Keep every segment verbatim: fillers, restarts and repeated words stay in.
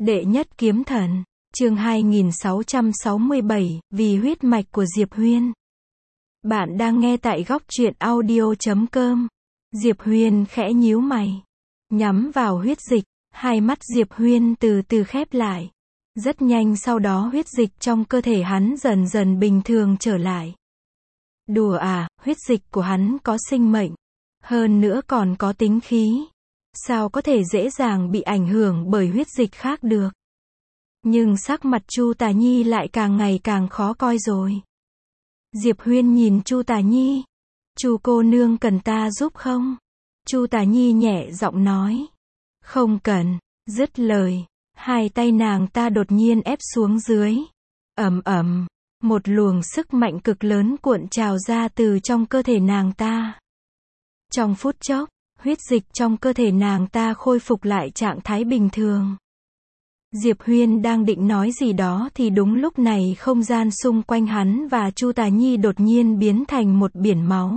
Đệ nhất kiếm thần, chương hai nghìn sáu trăm sáu mươi bảy, vì huyết mạch của Diệp Huyên. Bạn đang nghe tại góc truyện audio chấm com. Diệp Huyên khẽ nhíu mày, nhắm vào huyết dịch, hai mắt Diệp Huyên từ từ khép lại. Rất nhanh sau đó huyết dịch trong cơ thể hắn dần dần bình thường trở lại. Đùa à, huyết dịch của hắn có sinh mệnh, hơn nữa còn có tính khí. Sao có thể dễ dàng bị ảnh hưởng bởi huyết dịch khác được? Nhưng sắc mặt Chu Tà Nhi lại càng ngày càng khó coi rồi. Diệp Huyên nhìn Chu Tà Nhi. Chu cô nương cần ta giúp không? Chu Tà Nhi nhẹ giọng nói. Không cần. Dứt lời, hai tay nàng ta đột nhiên ép xuống dưới. Ầm ầm, một luồng sức mạnh cực lớn cuộn trào ra từ trong cơ thể nàng ta. Trong phút chốc, huyết dịch trong cơ thể nàng ta khôi phục lại trạng thái bình thường. Diệp Huyên đang định nói gì đó thì đúng lúc này không gian xung quanh hắn và Chu Tà Nhi đột nhiên biến thành một biển máu.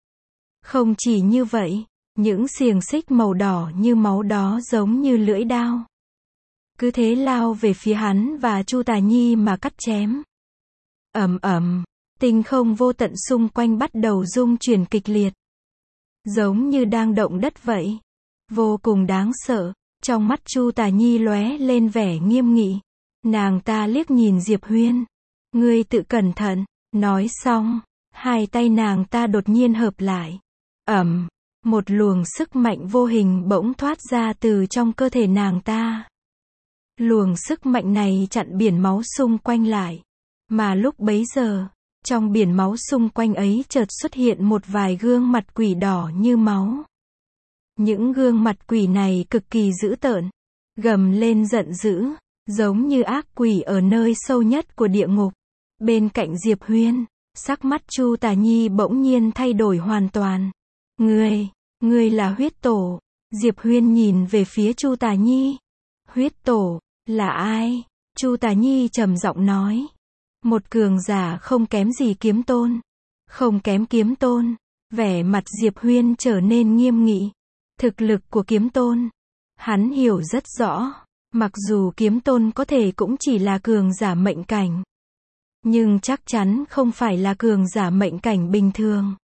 Không chỉ như vậy, những xiềng xích màu đỏ như máu đó giống như lưỡi đao. Cứ thế lao về phía hắn và Chu Tà Nhi mà cắt chém. Ầm ầm, tinh không vô tận xung quanh bắt đầu rung chuyển kịch liệt. Giống như đang động đất vậy. Vô cùng đáng sợ. Trong mắt Chu Tà Nhi lóe lên vẻ nghiêm nghị. Nàng ta liếc nhìn Diệp Huyên. Ngươi tự cẩn thận. Nói xong, hai tay nàng ta đột nhiên hợp lại. Ầm, một luồng sức mạnh vô hình bỗng thoát ra từ trong cơ thể nàng ta. Luồng sức mạnh này chặn biển máu xung quanh lại. Mà lúc bấy giờ, trong biển máu xung quanh ấy chợt xuất hiện một vài gương mặt quỷ đỏ như máu. Những gương mặt quỷ này cực kỳ dữ tợn, gầm lên giận dữ, giống như ác quỷ ở nơi sâu nhất của địa ngục. Bên cạnh Diệp Huyên, sắc mắt Chu Tà Nhi bỗng nhiên thay đổi hoàn toàn. Ngươi, ngươi là huyết tổ. Diệp Huyên nhìn về phía Chu Tà Nhi. Huyết tổ, là ai? Chu Tà Nhi trầm giọng nói. Một cường giả không kém gì kiếm tôn. Không kém kiếm tôn. Vẻ mặt Diệp Huyên trở nên nghiêm nghị. Thực lực của kiếm tôn, hắn hiểu rất rõ. Mặc dù kiếm tôn có thể cũng chỉ là cường giả mệnh cảnh, nhưng chắc chắn không phải là cường giả mệnh cảnh bình thường.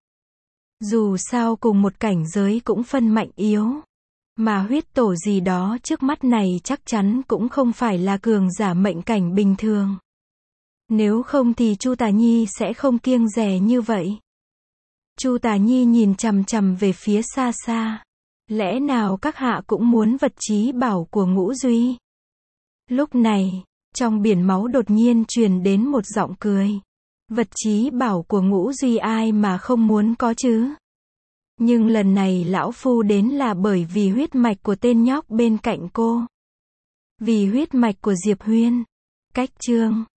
Dù sao cùng một cảnh giới cũng phân mạnh yếu. Mà huyết tổ gì đó trước mắt này chắc chắn cũng không phải là cường giả mệnh cảnh bình thường. Nếu không thì Chu Tà Nhi sẽ không kiêng dè như vậy. Chu Tà Nhi nhìn chằm chằm về phía xa xa. Lẽ nào các hạ cũng muốn vật chí bảo của Ngũ Duy? Lúc này, trong biển máu đột nhiên truyền đến một giọng cười. Vật chí bảo của Ngũ Duy ai mà không muốn có chứ? Nhưng lần này lão phu đến là bởi vì huyết mạch của tên nhóc bên cạnh cô. Vì huyết mạch của Diệp Huyên. Cách chương